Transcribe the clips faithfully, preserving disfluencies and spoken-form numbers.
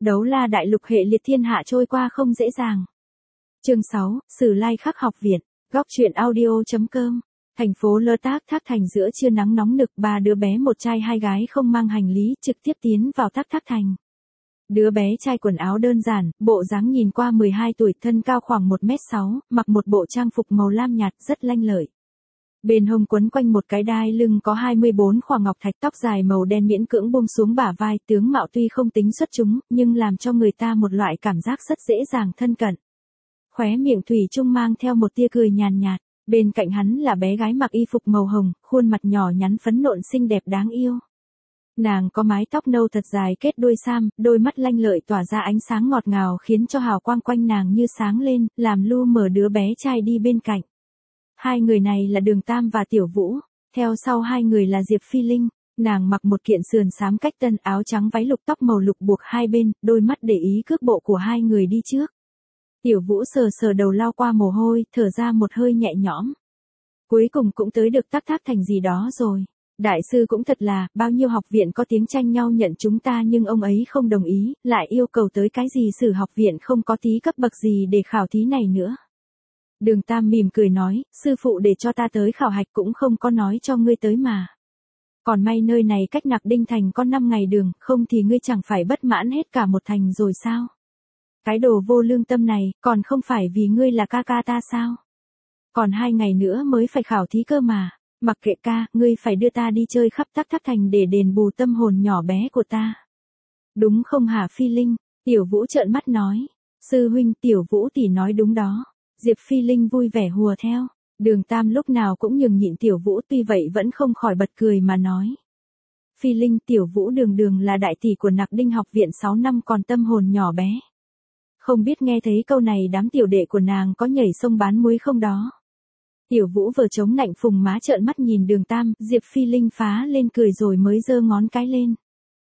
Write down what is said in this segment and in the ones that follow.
Đấu la đại lục hệ liệt thiên hạ trôi qua không dễ dàng. Chương sáu, Sử Lai Khắc học viện, góc truyện audio chấm com. Thành phố Lơ Tác Thác Thành giữa trưa nắng nóng nực, ba đứa bé một trai hai gái không mang hành lý trực tiếp tiến vào Thác Thác Thành. Đứa bé trai quần áo đơn giản, bộ dáng nhìn qua mười hai tuổi, thân cao khoảng một mét sáu, mặc một bộ trang phục màu lam nhạt rất lanh lợi. Bên hông quấn quanh một cái đai lưng có hai mươi bốn khỏa ngọc thạch, tóc dài màu đen miễn cưỡng buông xuống bả vai, tướng mạo tuy không tính xuất chúng, nhưng làm cho người ta một loại cảm giác rất dễ dàng thân cận. Khóe miệng thủy chung mang theo một tia cười nhàn nhạt, bên cạnh hắn là bé gái mặc y phục màu hồng, khuôn mặt nhỏ nhắn phấn nộn xinh đẹp đáng yêu. Nàng có mái tóc nâu thật dài kết đuôi sam, đôi mắt lanh lợi tỏa ra ánh sáng ngọt ngào khiến cho hào quang quanh nàng như sáng lên, làm lu mờ đứa bé trai đi bên cạnh. Hai người này là Đường Tam và Tiểu Vũ, theo sau hai người là Diệp Phi Linh, nàng mặc một kiện sườn xám cách tân, áo trắng váy lục, tóc màu lục buộc hai bên, đôi mắt để ý cước bộ của hai người đi trước. Tiểu Vũ sờ sờ đầu lau qua mồ hôi, thở ra một hơi nhẹ nhõm. Cuối cùng cũng tới được Thác Thác Thành gì đó rồi. Đại sư cũng thật là, bao nhiêu học viện có tiếng tranh nhau nhận chúng ta nhưng ông ấy không đồng ý, lại yêu cầu tới cái gì Sử học viện không có tí cấp bậc gì để khảo thí này nữa. Đường Tam mỉm cười nói, sư phụ để cho ta tới khảo hạch cũng không có nói cho ngươi tới mà. Còn may nơi này cách Nặc Đinh Thành có năm ngày đường, không thì ngươi chẳng phải bất mãn hết cả một thành rồi sao? Cái đồ vô lương tâm này, còn không phải vì ngươi là ca ca ta sao? Còn hai ngày nữa mới phải khảo thí cơ mà, mặc kệ ca, ngươi phải đưa ta đi chơi khắp Thác Thác Thành để đền bù tâm hồn nhỏ bé của ta. Đúng không hả Phi Linh? Tiểu Vũ trợn mắt nói. Sư huynh, Tiểu Vũ tỷ nói đúng đó. Diệp Phi Linh vui vẻ hùa theo. Đường Tam lúc nào cũng nhường nhịn Tiểu Vũ, tuy vậy vẫn không khỏi bật cười mà nói. Phi Linh, Tiểu Vũ đường đường là đại tỷ của Nặc Đinh học viện sáu năm còn tâm hồn nhỏ bé. Không biết nghe thấy câu này đám tiểu đệ của nàng có nhảy sông bán muối không đó. Tiểu Vũ vừa chống nạnh phùng má trợn mắt nhìn Đường Tam, Diệp Phi Linh phá lên cười rồi mới giơ ngón cái lên.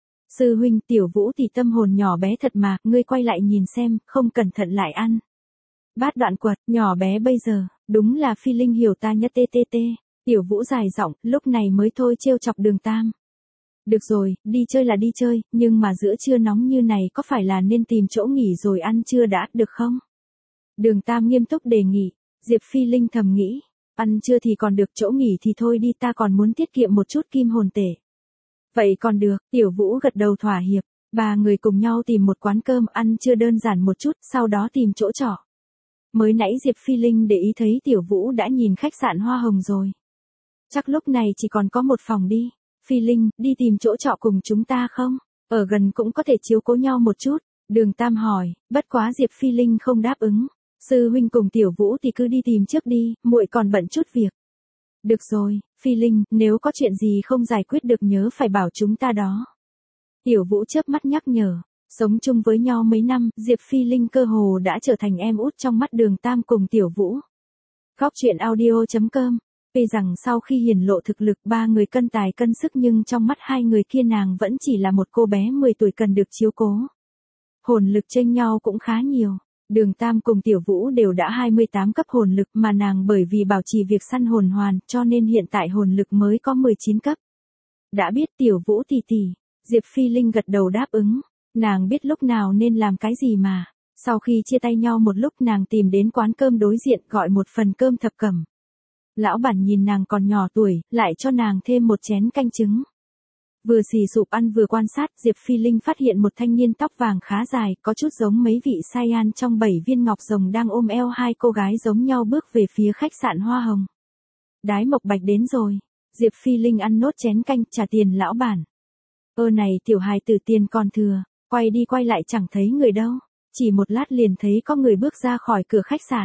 Sư huynh, Tiểu Vũ thì tâm hồn nhỏ bé thật mà, ngươi quay lại nhìn xem, không cẩn thận lại ăn. Bát đoạn quật, nhỏ bé bây giờ, đúng là Phi Linh hiểu ta nhất tê tê tê. Tiểu Vũ dài giọng, lúc này mới thôi trêu chọc Đường Tam. Được rồi, đi chơi là đi chơi, nhưng mà giữa trưa nóng như này có phải là nên tìm chỗ nghỉ rồi ăn trưa đã, được không? Đường Tam nghiêm túc đề nghị. Diệp Phi Linh thầm nghĩ, ăn trưa thì còn được, chỗ nghỉ thì thôi đi, ta còn muốn tiết kiệm một chút kim hồn tệ. Vậy còn được, Tiểu Vũ gật đầu thỏa hiệp, ba người cùng nhau tìm một quán cơm ăn trưa đơn giản một chút, sau đó tìm chỗ trọ. Mới nãy Diệp Phi Linh để ý thấy Tiểu Vũ đã nhìn khách sạn Hoa Hồng rồi. Chắc lúc này chỉ còn có một phòng đi. Phi Linh, đi tìm chỗ trọ cùng chúng ta không? Ở gần cũng có thể chiếu cố nhau một chút. Đường Tam hỏi, bất quá Diệp Phi Linh không đáp ứng. Sư huynh cùng Tiểu Vũ thì cứ đi tìm trước đi, muội còn bận chút việc. Được rồi, Phi Linh, nếu có chuyện gì không giải quyết được nhớ phải bảo chúng ta đó. Tiểu Vũ chớp mắt nhắc nhở, sống chung với nhau mấy năm, Diệp Phi Linh cơ hồ đã trở thành em út trong mắt Đường Tam cùng Tiểu Vũ. Góc truyện audio chấm com. Vì rằng sau khi hiển lộ thực lực ba người cân tài cân sức nhưng trong mắt hai người kia nàng vẫn chỉ là một cô bé mười tuổi cần được chiếu cố. Hồn lực chênh nhau cũng khá nhiều. Đường Tam cùng Tiểu Vũ đều đã hai mươi tám cấp hồn lực mà nàng bởi vì bảo trì việc săn hồn hoàn cho nên hiện tại hồn lực mới có mười chín cấp. Đã biết Tiểu Vũ tỷ tỷ, Diệp Phi Linh gật đầu đáp ứng. Nàng biết lúc nào nên làm cái gì mà. Sau khi chia tay nhau một lúc nàng tìm đến quán cơm đối diện gọi một phần cơm thập cẩm. Lão bản nhìn nàng còn nhỏ tuổi, lại cho nàng thêm một chén canh trứng. Vừa xì sụp ăn vừa quan sát, Diệp Phi Linh phát hiện một thanh niên tóc vàng khá dài, có chút giống mấy vị Saiyan trong bảy viên ngọc rồng đang ôm eo hai cô gái giống nhau bước về phía khách sạn Hoa Hồng. Đái Mộc Bạch đến rồi. Diệp Phi Linh ăn nốt chén canh, trả tiền lão bản. Ơ này tiểu hài tử tiền còn thừa, quay đi quay lại chẳng thấy người đâu. Chỉ một lát liền thấy có người bước ra khỏi cửa khách sạn.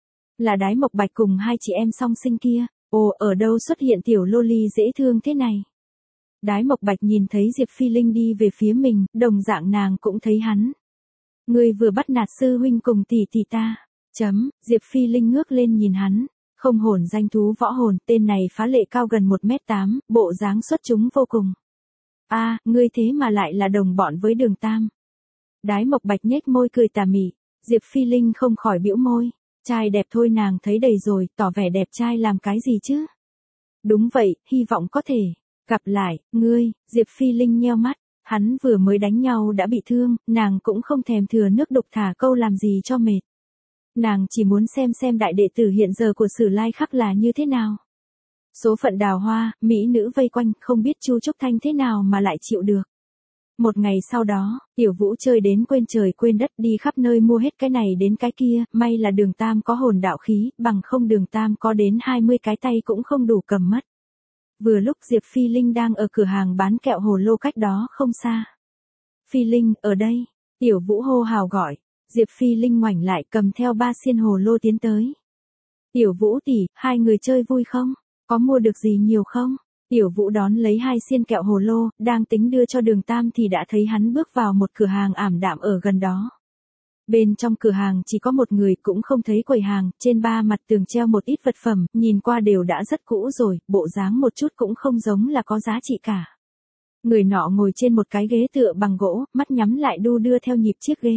Là Đái Mộc Bạch cùng hai chị em song sinh kia. Ồ, ở đâu xuất hiện tiểu loli dễ thương thế này? Đái Mộc Bạch nhìn thấy Diệp Phi Linh đi về phía mình, đồng dạng nàng cũng thấy hắn. Ngươi vừa bắt nạt sư huynh cùng tỷ tỷ ta. Chấm, Diệp Phi Linh ngước lên nhìn hắn. Không hồn danh thú võ hồn, tên này phá lệ cao gần một mét tám, bộ dáng xuất chúng vô cùng. A, à, ngươi thế mà lại là đồng bọn với Đường Tam. Đái Mộc Bạch nhếch môi cười tà mị. Diệp Phi Linh không khỏi bĩu môi. Trai đẹp thôi nàng thấy đầy rồi, tỏ vẻ đẹp trai làm cái gì chứ? Đúng vậy, hy vọng có thể gặp lại, ngươi. Diệp Phi Linh nheo mắt, Hắn vừa mới đánh nhau đã bị thương, nàng cũng không thèm thừa nước đục thả câu làm gì cho mệt. Nàng chỉ muốn xem xem đại đệ tử hiện giờ của Sử Lai Khắc là như thế nào. Số phận đào hoa, mỹ nữ vây quanh, không biết Chu Trúc Thanh thế nào mà lại chịu được. Một ngày sau đó, Tiểu Vũ chơi đến quên trời quên đất, đi khắp nơi mua hết cái này đến cái kia, may là Đường Tam có hồn đạo khí, bằng không Đường Tam có đến hai mươi cái tay cũng không đủ cầm mất. Vừa lúc Diệp Phi Linh đang ở cửa hàng bán kẹo hồ lô cách đó không xa. Phi Linh, ở đây. Tiểu Vũ hô hào gọi. Diệp Phi Linh ngoảnh lại cầm theo ba xiên hồ lô tiến tới. Tiểu Vũ tỷ, hai người chơi vui không? Có mua được gì nhiều không? Tiểu Vũ đón lấy hai xiên kẹo hồ lô, đang tính đưa cho Đường Tam thì đã thấy hắn bước vào một cửa hàng ảm đạm ở gần đó. Bên trong cửa hàng chỉ có một người, cũng không thấy quầy hàng, trên ba mặt tường treo một ít vật phẩm, nhìn qua đều đã rất cũ rồi, bộ dáng một chút cũng không giống là có giá trị cả. Người nọ ngồi trên một cái ghế tựa bằng gỗ, mắt nhắm lại đu đưa theo nhịp chiếc ghế.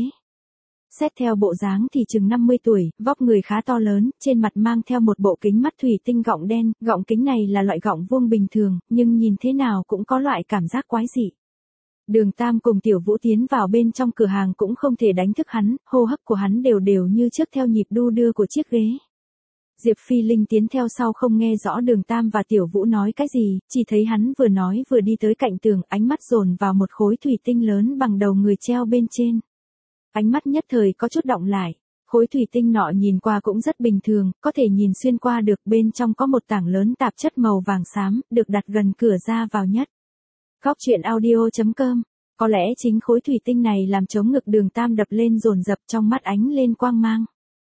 Xét theo bộ dáng thì chừng năm mươi tuổi, vóc người khá to lớn, trên mặt mang theo một bộ kính mắt thủy tinh gọng đen, gọng kính này là loại gọng vuông bình thường, nhưng nhìn thế nào cũng có loại cảm giác quái dị. Đường Tam cùng Tiểu Vũ tiến vào bên trong cửa hàng cũng không thể đánh thức hắn, hô hấp của hắn đều đều như trước theo nhịp đu đưa của chiếc ghế. Diệp Phi Linh tiến theo sau không nghe rõ Đường Tam và Tiểu Vũ nói cái gì, chỉ thấy hắn vừa nói vừa đi tới cạnh tường, ánh mắt dồn vào một khối thủy tinh lớn bằng đầu người treo bên trên. Ánh mắt nhất thời có chút động lại, khối thủy tinh nọ nhìn qua cũng rất bình thường, có thể nhìn xuyên qua được, bên trong có một tảng lớn tạp chất màu vàng xám, được đặt gần cửa ra vào nhất. Góc truyện audio chấm com. Có lẽ chính khối thủy tinh này làm chống ngực Đường Tam đập lên dồn dập, trong mắt ánh lên quang mang.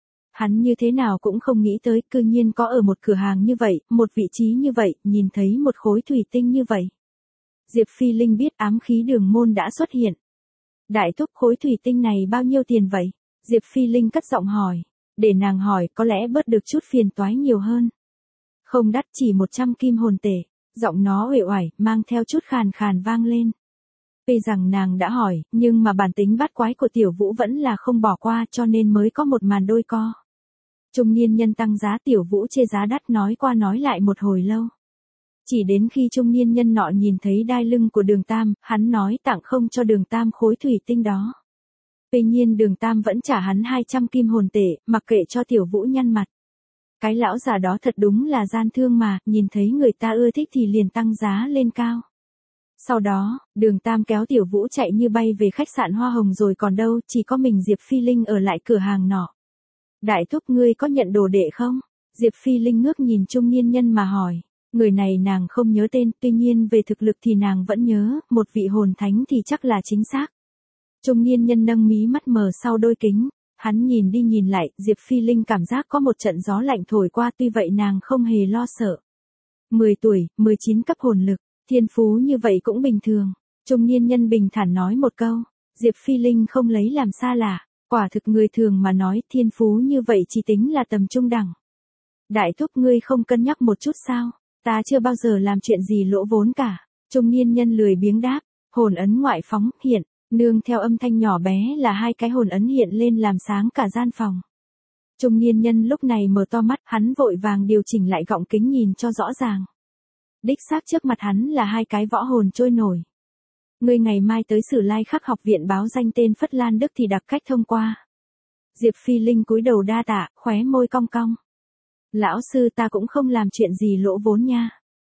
Hắn như thế nào cũng không nghĩ tới, cư nhiên có ở một cửa hàng như vậy, một vị trí như vậy, nhìn thấy một khối thủy tinh như vậy. Diệp Phi Linh biết ám khí Đường môn đã xuất hiện. Đại thúc, khối thủy tinh này bao nhiêu tiền vậy? Diệp Phi Linh cất giọng hỏi. Để nàng hỏi, có lẽ bớt được chút phiền toái nhiều hơn. Không đắt, chỉ một trăm kim hồn tệ. Giọng nó uể oải, mang theo chút khàn khàn vang lên. Tuy rằng nàng đã hỏi, nhưng mà bản tính bát quái của Tiểu Vũ vẫn là không bỏ qua, cho nên mới có một màn đôi co. Trung niên nhân tăng giá, Tiểu Vũ chê giá đắt, nói qua nói lại một hồi lâu. Chỉ đến khi trung niên nhân nọ nhìn thấy đai lưng của Đường Tam, hắn nói tặng không cho Đường Tam khối thủy tinh đó. Tuy nhiên Đường Tam vẫn trả hắn hai trăm kim hồn tệ, mặc kệ cho Tiểu Vũ nhăn mặt. Cái lão già đó thật đúng là gian thương mà, nhìn thấy người ta ưa thích thì liền tăng giá lên cao. Sau đó, Đường Tam kéo Tiểu Vũ chạy như bay về khách sạn Hoa Hồng rồi còn đâu, chỉ có mình Diệp Phi Linh ở lại cửa hàng nọ. Đại thúc, ngươi có nhận đồ đệ không? Diệp Phi Linh ngước nhìn trung niên nhân mà hỏi. Người này nàng không nhớ tên, tuy nhiên về thực lực thì nàng vẫn nhớ, một vị hồn thánh thì chắc là chính xác. Trung niên nhân nâng mí mắt mờ sau đôi kính, hắn nhìn đi nhìn lại, Diệp Phi Linh cảm giác có một trận gió lạnh thổi qua, tuy vậy nàng không hề lo sợ. mười tuổi, mười chín cấp hồn lực, thiên phú như vậy cũng bình thường. Trung niên nhân bình thản nói một câu, Diệp Phi Linh không lấy làm xa lạ, quả thực người thường mà nói thiên phú như vậy chỉ tính là tầm trung đẳng. Đại thúc, ngươi không cân nhắc một chút sao? Ta chưa bao giờ làm chuyện gì lỗ vốn cả. Trung niên nhân lười biếng đáp, hồn ấn ngoại phóng, hiện, nương theo âm thanh nhỏ bé là hai cái hồn ấn hiện lên làm sáng cả gian phòng. Trung niên nhân lúc này mở to mắt, hắn vội vàng điều chỉnh lại gọng kính nhìn cho rõ ràng. Đích xác trước mặt hắn là hai cái võ hồn trôi nổi. Ngươi ngày mai tới Sử Lai Khắc học viện báo danh tên Phất Lan Đức thì đặc cách thông qua. Diệp Phi Linh cúi đầu đa tạ, khóe môi cong cong. Lão sư, ta cũng không làm chuyện gì lỗ vốn nha.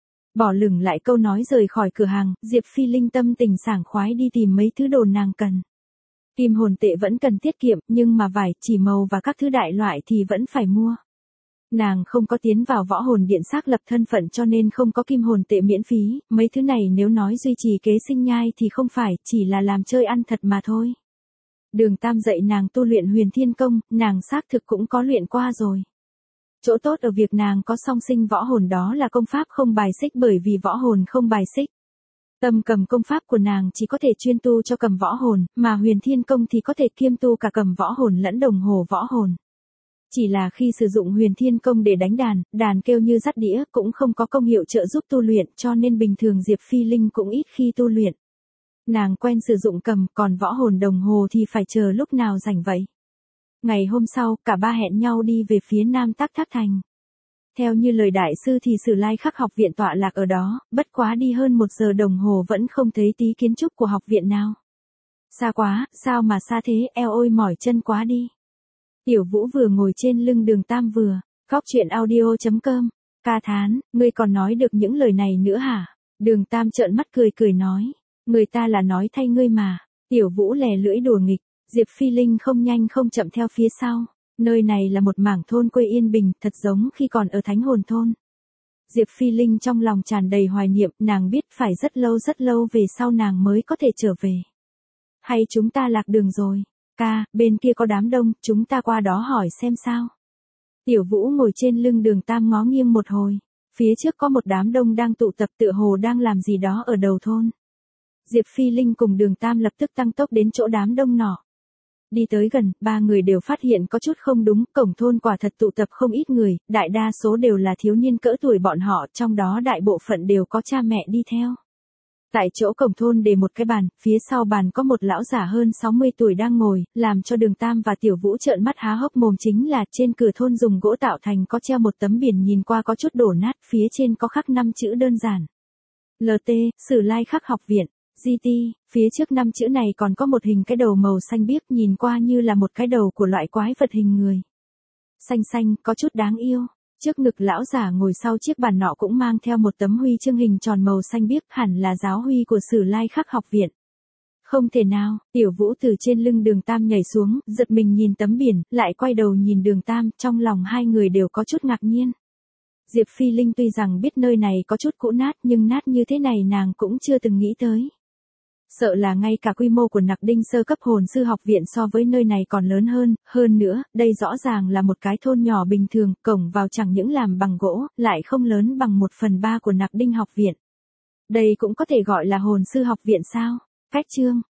Bỏ lửng lại câu nói rời khỏi cửa hàng, Diệp Phi Linh tâm tình sảng khoái đi tìm mấy thứ đồ nàng cần. Kim hồn tệ vẫn cần tiết kiệm, nhưng mà vải, chỉ màu và các thứ đại loại thì vẫn phải mua. Nàng không có tiến vào võ hồn điện xác lập thân phận cho nên không có kim hồn tệ miễn phí, mấy thứ này nếu nói duy trì kế sinh nhai thì không phải, chỉ là làm chơi ăn thật mà thôi. Đường Tam dạy nàng tu luyện Huyền Thiên Công, nàng xác thực cũng có luyện qua rồi. Chỗ tốt ở việc nàng có song sinh võ hồn đó là công pháp không bài xích, bởi vì võ hồn không bài xích. Tâm cầm công pháp của nàng chỉ có thể chuyên tu cho cầm võ hồn, mà Huyền Thiên Công thì có thể kiêm tu cả cầm võ hồn lẫn đồng hồ võ hồn. Chỉ là khi sử dụng Huyền Thiên Công để đánh đàn, đàn kêu như dắt đĩa, cũng không có công hiệu trợ giúp tu luyện, cho nên bình thường Diệp Phi Linh cũng ít khi tu luyện. Nàng quen sử dụng cầm, còn võ hồn đồng hồ thì phải chờ lúc nào rảnh vậy. Ngày hôm sau, cả ba hẹn nhau đi về phía Nam Tắc Thác Thành. Theo như lời đại sư thì Sử Lai Khắc học viện tọa lạc ở đó, bất quá đi hơn một giờ đồng hồ vẫn không thấy tí kiến trúc của học viện nào. Xa quá, sao mà xa thế, eo ôi mỏi chân quá đi. Tiểu Vũ vừa ngồi trên lưng Đường Tam vừa, góc chuyện audio chấm com, ca thán, ngươi còn nói được những lời này nữa hả? Đường Tam trợn mắt cười cười nói, người ta là nói thay ngươi mà. Tiểu Vũ lè lưỡi đùa nghịch, Diệp Phi Linh không nhanh không chậm theo phía sau. Nơi này là một mảng thôn quê yên bình, thật giống khi còn ở Thánh Hồn thôn. Diệp Phi Linh trong lòng tràn đầy hoài niệm, nàng biết phải rất lâu rất lâu về sau nàng mới có thể trở về. Hay chúng ta lạc đường rồi? Ca, bên kia có đám đông, chúng ta qua đó hỏi xem sao. Tiểu Vũ ngồi trên lưng Đường Tam ngó nghiêng một hồi. Phía trước có một đám đông đang tụ tập tựa hồ đang làm gì đó ở đầu thôn. Diệp Phi Linh cùng Đường Tam lập tức tăng tốc đến chỗ đám đông nọ. Đi tới gần, ba người đều phát hiện có chút không đúng, cổng thôn quả thật tụ tập không ít người, đại đa số đều là thiếu niên cỡ tuổi bọn họ, trong đó đại bộ phận đều có cha mẹ đi theo. Tại chỗ cổng thôn để một cái bàn, phía sau bàn có một lão giả hơn sáu mươi tuổi đang ngồi, làm cho Đường Tam và Tiểu Vũ trợn mắt há hốc mồm chính là trên cửa thôn dùng gỗ tạo thành có treo một tấm biển nhìn qua có chút đổ nát, phía trên có khắc năm chữ đơn giản. lờ tê, Sử Lai Khắc học viện. giê tê, phía trước năm chữ này còn có một hình cái đầu màu xanh biếc nhìn qua như là một cái đầu của loại quái vật hình người. Xanh xanh, có chút đáng yêu. Trước ngực lão giả ngồi sau chiếc bàn nọ cũng mang theo một tấm huy chương hình tròn màu xanh biếc, hẳn là giáo huy của Sử Lai Khắc học viện. Không thể nào, Tiểu Vũ từ trên lưng Đường Tam nhảy xuống, giật mình nhìn tấm biển, lại quay đầu nhìn Đường Tam, trong lòng hai người đều có chút ngạc nhiên. Diệp Phi Linh tuy rằng biết nơi này có chút cũ nát nhưng nát như thế này nàng cũng chưa từng nghĩ tới. Sợ là ngay cả quy mô của Nặc Đinh sơ cấp hồn sư học viện so với nơi này còn lớn hơn, hơn nữa, đây rõ ràng là một cái thôn nhỏ bình thường, cổng vào chẳng những làm bằng gỗ, lại không lớn bằng một phần ba của Nặc Đinh học viện. Đây cũng có thể gọi là hồn sư học viện sao? Cách chương